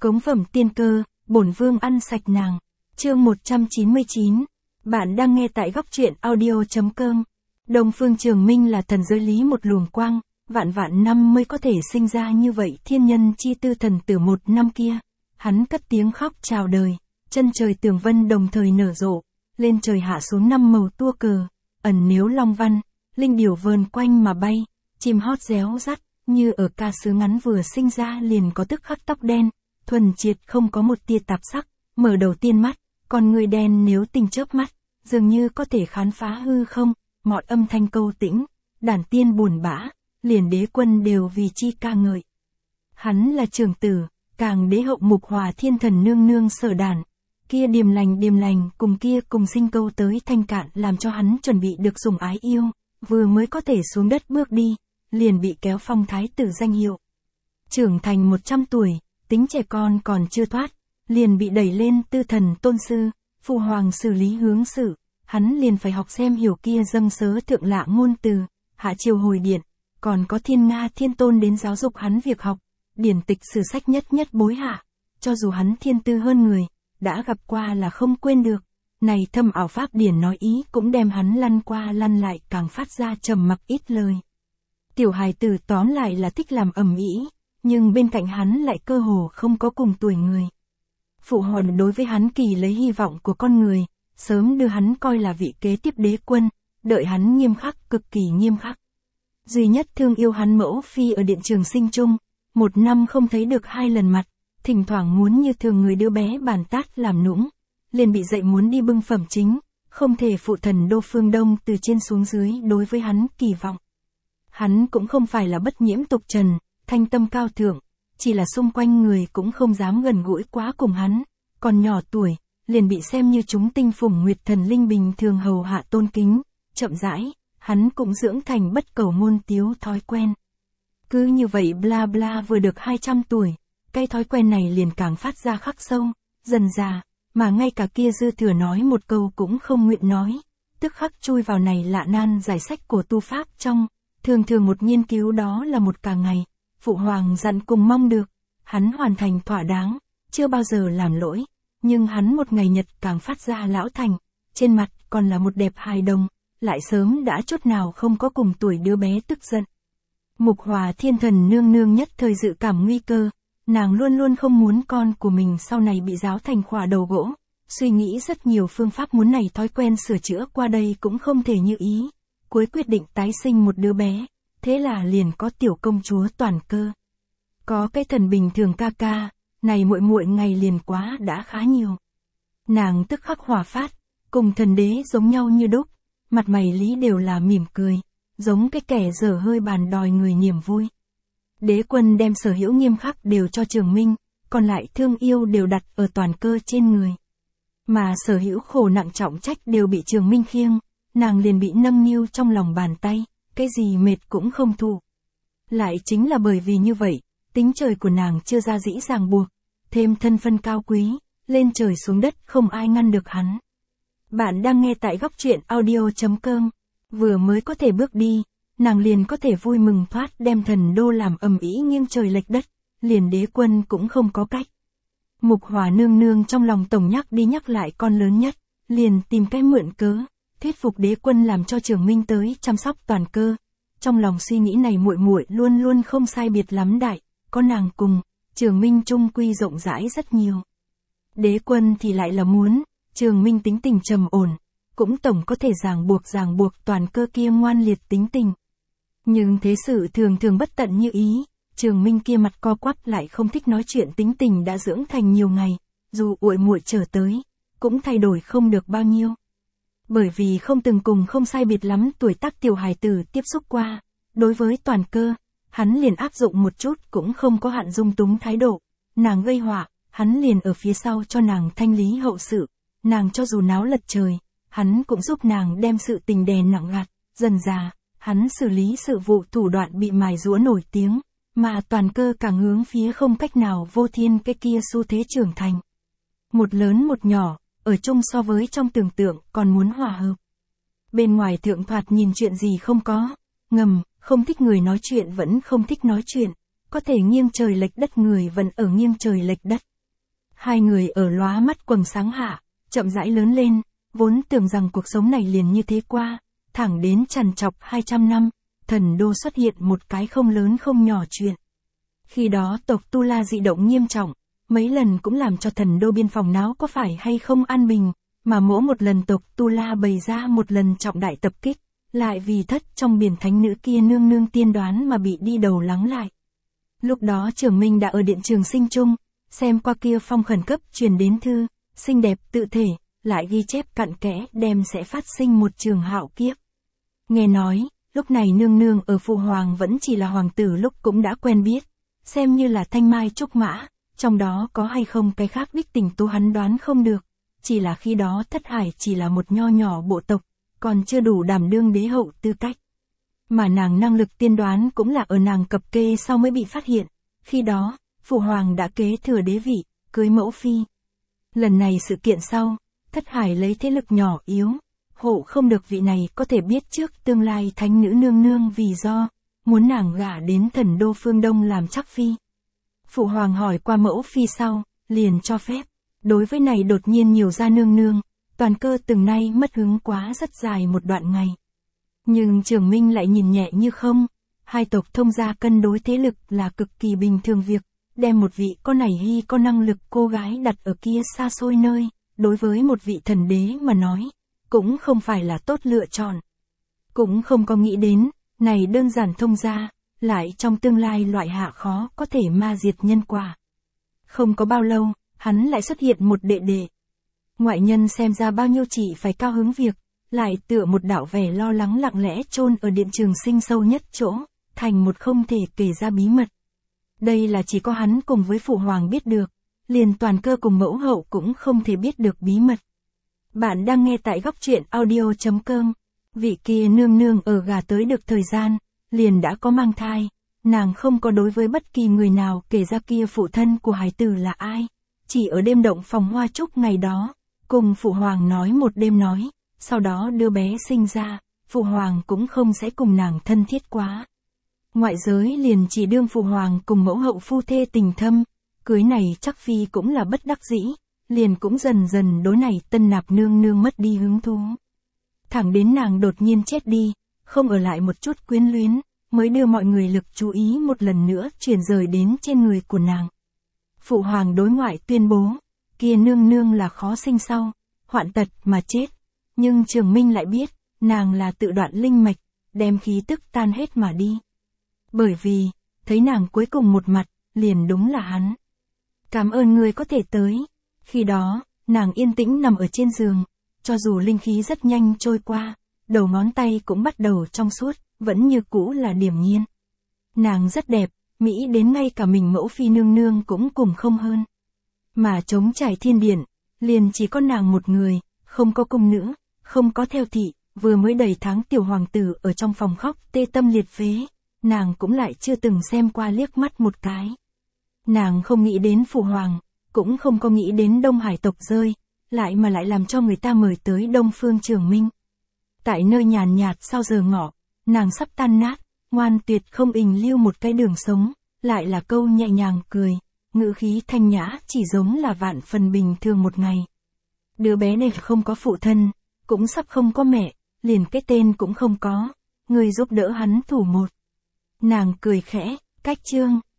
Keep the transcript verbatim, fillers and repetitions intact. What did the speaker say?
Cống phẩm tiên cơ, bổn vương ăn sạch nàng. Chương một trăm chín mươi chín. Bạn đang nghe tại góc truyện audio.com. Đông Phương Trường Minh là thần giới lý một luồng quang, vạn vạn năm mới có thể sinh ra như vậy thiên nhân chi tư thần tử một năm kia. Hắn cất tiếng khóc chào đời, chân trời tường vân đồng thời nở rộ, lên trời hạ xuống năm màu tua cờ, ẩn nếu long văn, linh điểu vờn quanh mà bay, chim hót réo rắt, như ở ca sứ ngắn vừa sinh ra liền có tức khắc tóc đen, thuần triệt không có một tia tạp sắc, mở đầu tiên mắt, còn người đen nếu tinh chớp mắt, dường như có thể khám phá hư không, mọi âm thanh câu tĩnh, đàn tiên buồn bã, liền đế quân đều vì chi ca ngợi. Hắn là trường tử, càng đế hậu Mục Hòa thiên thần nương nương sở đàn, kia điềm lành điềm lành cùng kia cùng sinh câu tới thanh cạn làm cho hắn chuẩn bị được sủng ái yêu, vừa mới có thể xuống đất bước đi, liền bị kéo phong thái tử danh hiệu. Trưởng thành một trăm tuổi, tính trẻ con còn chưa thoát, liền bị đẩy lên tư thần tôn sư, phụ hoàng xử lý hướng xử, hắn liền phải học xem hiểu kia dâng sớ thượng lạ ngôn từ, hạ triều hồi điện, còn có thiên nga thiên tôn đến giáo dục hắn việc học, điển tịch sử sách nhất nhất bối hạ, cho dù hắn thiên tư hơn người, đã gặp qua là không quên được, này thâm ảo pháp điển nói ý cũng đem hắn lăn qua lăn lại càng phát ra trầm mặc ít lời. Tiểu hài tử tóm lại là thích làm ầm ĩ, nhưng bên cạnh hắn lại cơ hồ không có cùng tuổi người. Phụ hoàng đối với hắn kỳ lấy hy vọng của con người, sớm đưa hắn coi là vị kế tiếp đế quân, đợi hắn nghiêm khắc cực kỳ nghiêm khắc. Duy nhất thương yêu hắn mẫu phi ở điện trường sinh chung, một năm không thấy được hai lần mặt, thỉnh thoảng muốn như thường người đứa bé bàn tát làm nũng, liền bị dạy muốn đi bưng phẩm chính, không thể phụ thần đô phương đông từ trên xuống dưới đối với hắn kỳ vọng. Hắn cũng không phải là bất nhiễm tục trần, thanh tâm cao thượng, chỉ là xung quanh người cũng không dám gần gũi quá cùng hắn, còn nhỏ tuổi, liền bị xem như chúng tinh phủng nguyệt thần linh bình thường hầu hạ tôn kính, chậm rãi, hắn cũng dưỡng thành bất cầu ngôn tiếu thói quen. Cứ như vậy bla bla vừa được hai trăm tuổi, cái thói quen này liền càng phát ra khắc sâu, dần già, mà ngay cả kia dư thừa nói một câu cũng không nguyện nói, tức khắc chui vào này lạ nan giải sách của tu pháp trong, thường thường một nghiên cứu đó là một cả ngày, phụ hoàng dặn cùng mong được, hắn hoàn thành thỏa đáng, chưa bao giờ làm lỗi, nhưng hắn một ngày nhật càng phát ra lão thành, trên mặt còn là một đẹp hài đồng, lại sớm đã chút nào không có cùng tuổi đứa bé tức giận. Mục Hòa thiên thần nương nương nhất thời dự cảm nguy cơ, nàng luôn luôn không muốn con của mình sau này bị giáo thành khỏa đầu gỗ, suy nghĩ rất nhiều phương pháp muốn này thói quen sửa chữa qua đây cũng không thể như ý, cuối quyết định tái sinh một đứa bé, thế là liền có tiểu công chúa Toàn Cơ. Có cái thần bình thường ca ca, này muội muội ngày liền quá đã khá nhiều. Nàng tức khắc hỏa phát, cùng thần đế giống nhau như đúc, mặt mày lý đều là mỉm cười, giống cái kẻ dở hơi bàn đòi người niềm vui. Đế quân đem sở hữu nghiêm khắc đều cho Trường Minh, còn lại thương yêu đều đặt ở Toàn Cơ trên người. Mà sở hữu khổ nặng trọng trách đều bị Trường Minh khiêng, nàng liền bị nâng niu trong lòng bàn tay, cái gì mệt cũng không thụ. Lại chính là bởi vì như vậy, tính trời của nàng chưa ra dĩ ràng buộc, thêm thân phân cao quý, lên trời xuống đất không ai ngăn được hắn. Bạn đang nghe tại góc truyện audio.com, vừa mới có thể bước đi, nàng liền có thể vui mừng thoát đem thần đô làm ầm ĩ nghiêng trời lệch đất, liền đế quân cũng không có cách. Mục Hòa nương nương trong lòng tổng nhắc đi nhắc lại con lớn nhất, liền tìm cái mượn cớ, thuyết phục đế quân làm cho Trường Minh tới chăm sóc Toàn Cơ. Trong lòng suy nghĩ này muội muội luôn luôn không sai biệt lắm đại, có nàng cùng, Trường Minh trung quy rộng rãi rất nhiều. Đế quân thì lại là muốn, Trường Minh tính tình trầm ổn, cũng tổng có thể ràng buộc ràng buộc Toàn Cơ kia ngoan liệt tính tình. Nhưng thế sự thường thường bất tận như ý, Trường Minh kia mặt co quắp lại không thích nói chuyện tính tình đã dưỡng thành nhiều ngày, dù uội muội trở tới, cũng thay đổi không được bao nhiêu. Bởi vì không từng cùng không sai biệt lắm tuổi tác tiểu hài tử tiếp xúc qua, đối với Toàn Cơ, hắn liền áp dụng một chút cũng không có hạn dung túng thái độ, nàng gây họa, hắn liền ở phía sau cho nàng thanh lý hậu sự, nàng cho dù náo lật trời, hắn cũng giúp nàng đem sự tình đè nặng gạt, dần dà, hắn xử lý sự vụ thủ đoạn bị mài giũa nổi tiếng, mà Toàn Cơ càng hướng phía không cách nào vô thiên cái kia xu thế trưởng thành. Một lớn một nhỏ, ở chung so với trong tưởng tượng còn muốn hòa hợp. Bên ngoài thượng thoạt nhìn chuyện gì không có, ngầm, không thích người nói chuyện vẫn không thích nói chuyện, có thể nghiêng trời lệch đất người vẫn ở nghiêng trời lệch đất, Hai người ở lóa mắt quầng sáng hạ, chậm rãi lớn lên, vốn tưởng rằng cuộc sống này liền như thế qua, thẳng đến trằn trọc hai trăm năm, thần đô xuất hiện một cái không lớn không nhỏ chuyện. Khi đó tộc Tu La dị động nghiêm trọng, mấy lần cũng làm cho thần đô biên phòng náo có phải hay không an bình, mà mỗi một lần tộc Tu La bày ra một lần trọng đại tập kích, lại vì thất trong biển thánh nữ kia nương nương tiên đoán mà bị đi đầu lắng lại. Lúc đó Trường Minh đã ở điện Trường Sinh Trung, xem qua kia phong khẩn cấp truyền đến thư, xinh đẹp tự thể, lại ghi chép cặn kẽ đem sẽ phát sinh một trường hạo kiếp. Nghe nói, lúc này nương nương ở Phụ Hoàng vẫn chỉ là hoàng tử lúc cũng đã quen biết, xem như là thanh mai trúc mã, trong đó có hay không cái khác đích tình tu hắn đoán không được, chỉ là khi đó Thất Hải chỉ là một nho nhỏ bộ tộc, còn chưa đủ đảm đương đế hậu tư cách. Mà nàng năng lực tiên đoán cũng là ở nàng cập kê sau mới bị phát hiện, khi đó, Phụ Hoàng đã kế thừa đế vị, cưới mẫu phi. Lần này sự kiện sau, Thất Hải lấy thế lực nhỏ yếu, hộ không được vị này có thể biết trước tương lai thánh nữ nương nương vì do, muốn nàng gả đến thần đô phương Đông làm chắc phi. Phụ Hoàng hỏi qua mẫu phi sau, liền cho phép, đối với này đột nhiên nhiều ra nương nương, toàn cơ từng nay mất hứng quá rất dài một đoạn ngày. Nhưng Trường Minh lại nhìn nhẹ như không, hai tộc thông gia cân đối thế lực là cực kỳ bình thường việc, đem một vị có nảy hy có năng lực cô gái đặt ở kia xa xôi nơi, đối với một vị thần đế mà nói, cũng không phải là tốt lựa chọn. Cũng không có nghĩ đến, này đơn giản thông gia, lại trong tương lai loại hạ khó có thể ma diệt nhân quả. Không có bao lâu, hắn lại xuất hiện một đệ đệ. Ngoại nhân xem ra bao nhiêu chỉ phải cao hứng việc, lại tựa một đạo vẻ lo lắng lặng lẽ chôn ở điện Trường Sinh sâu nhất chỗ, thành một không thể kể ra bí mật. Đây là chỉ có hắn cùng với Phụ Hoàng biết được, liền toàn cơ cùng mẫu hậu cũng không thể biết được bí mật. Bạn đang nghe tại góc truyện audio chấm com. Vị kia nương nương ở gà tới được thời gian, liền đã có mang thai, nàng không có đối với bất kỳ người nào kể ra kia phụ thân của hải tử là ai, chỉ ở đêm động phòng hoa trúc ngày đó, cùng Phụ Hoàng nói một đêm nói, sau đó đưa bé sinh ra, Phụ Hoàng cũng không sẽ cùng nàng thân thiết quá. Ngoại giới liền chỉ đương Phụ Hoàng cùng mẫu hậu phu thê tình thâm, cưới này chắc phi cũng là bất đắc dĩ, liền cũng dần dần đối này tân nạp nương nương mất đi hứng thú. Thẳng đến nàng đột nhiên chết đi, không ở lại một chút quyến luyến, mới đưa mọi người lực chú ý một lần nữa chuyển rời đến trên người của nàng. Phụ Hoàng đối ngoại tuyên bố, kia nương nương là khó sinh sau, hoạn tật mà chết, nhưng Trường Minh lại biết, nàng là tự đoạn linh mạch, đem khí tức tan hết mà đi. Bởi vì, thấy nàng cuối cùng một mặt, liền đúng là hắn. Cảm ơn người có thể tới. Khi đó, nàng yên tĩnh nằm ở trên giường, cho dù linh khí rất nhanh trôi qua, đầu ngón tay cũng bắt đầu trong suốt, vẫn như cũ là điểm nhiên. Nàng rất đẹp, mỹ đến ngay cả mình mẫu phi nương nương cũng cùng không hơn. Mà trống trải thiên điện, liền chỉ có nàng một người, không có cung nữ, không có theo thị, vừa mới đầy tháng tiểu hoàng tử ở trong phòng khóc tê tâm liệt phế, nàng cũng lại chưa từng xem qua liếc mắt một cái. Nàng không nghĩ đến Phụ Hoàng, cũng không có nghĩ đến Đông Hải tộc rơi, lại mà lại làm cho người ta mời tới Đông Phương Trường Minh. Tại nơi nhàn nhạt sau giờ ngọ, nàng sắp tan nát, ngoan tuyệt không ình lưu một cái đường sống, lại là câu nhẹ nhàng cười, ngữ khí thanh nhã chỉ giống là vạn phần bình thường một ngày. Đứa bé này không có phụ thân, cũng sắp không có mẹ, liền cái tên cũng không có, người giúp đỡ hắn thủ một. Nàng cười khẽ, cách chương.